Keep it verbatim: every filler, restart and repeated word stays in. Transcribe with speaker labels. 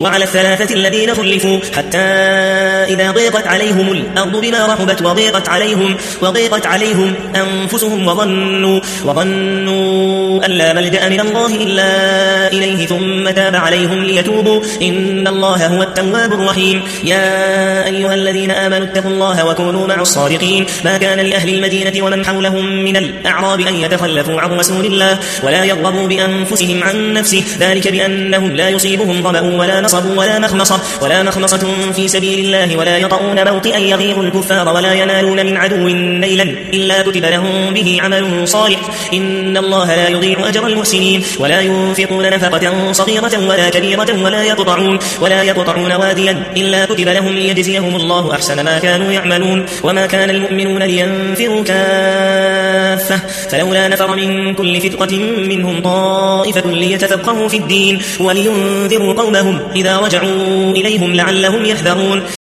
Speaker 1: وعلى الثلاثة الذين خلفوا حتى إذا ضيقت عليهم الأرض بما رحبت وضيقت عليهم, وضيقت عليهم أنفسهم وظنوا, وظنوا أن لا ملجأ من الله إلا إليه ثم تاب عليهم ليتوبوا إن الله هو التواب الرحيم. يا أيها الذين آمنوا اتقوا الله وكونوا مع الصادقين. ما كان لأهل المدينة ومن حولهم من الأعراب أن يتخلفوا عن رسول الله ولا يرغبوا بأنفسهم عن نفسه ذلك بأنهم لا يصيبهم ظمأ ولا نصب ولا مخمصة, ولا مخمصة في سبيل الله ولا يطؤون موطئا يغيظ الكفار ولا ينالون من عدو نيلا إلا كتب لهم به عمل صالح إن الله لا يضيع أجر المحسنين. ولا ينفقون نفقة صغيرة ولا كبيرة ولا يقطعون, ولا يقطعون واديا إلا كتب لهم ليجزيهم الله أحسن ما كانوا يعملون. وما كان المؤمنون لينفروا كافة فلولا نفر من كل فرقة منهم طائفة ليتفقهوا في الدين ولينذروا قومهم إذا رجعوا إليهم لعلهم يحذرون.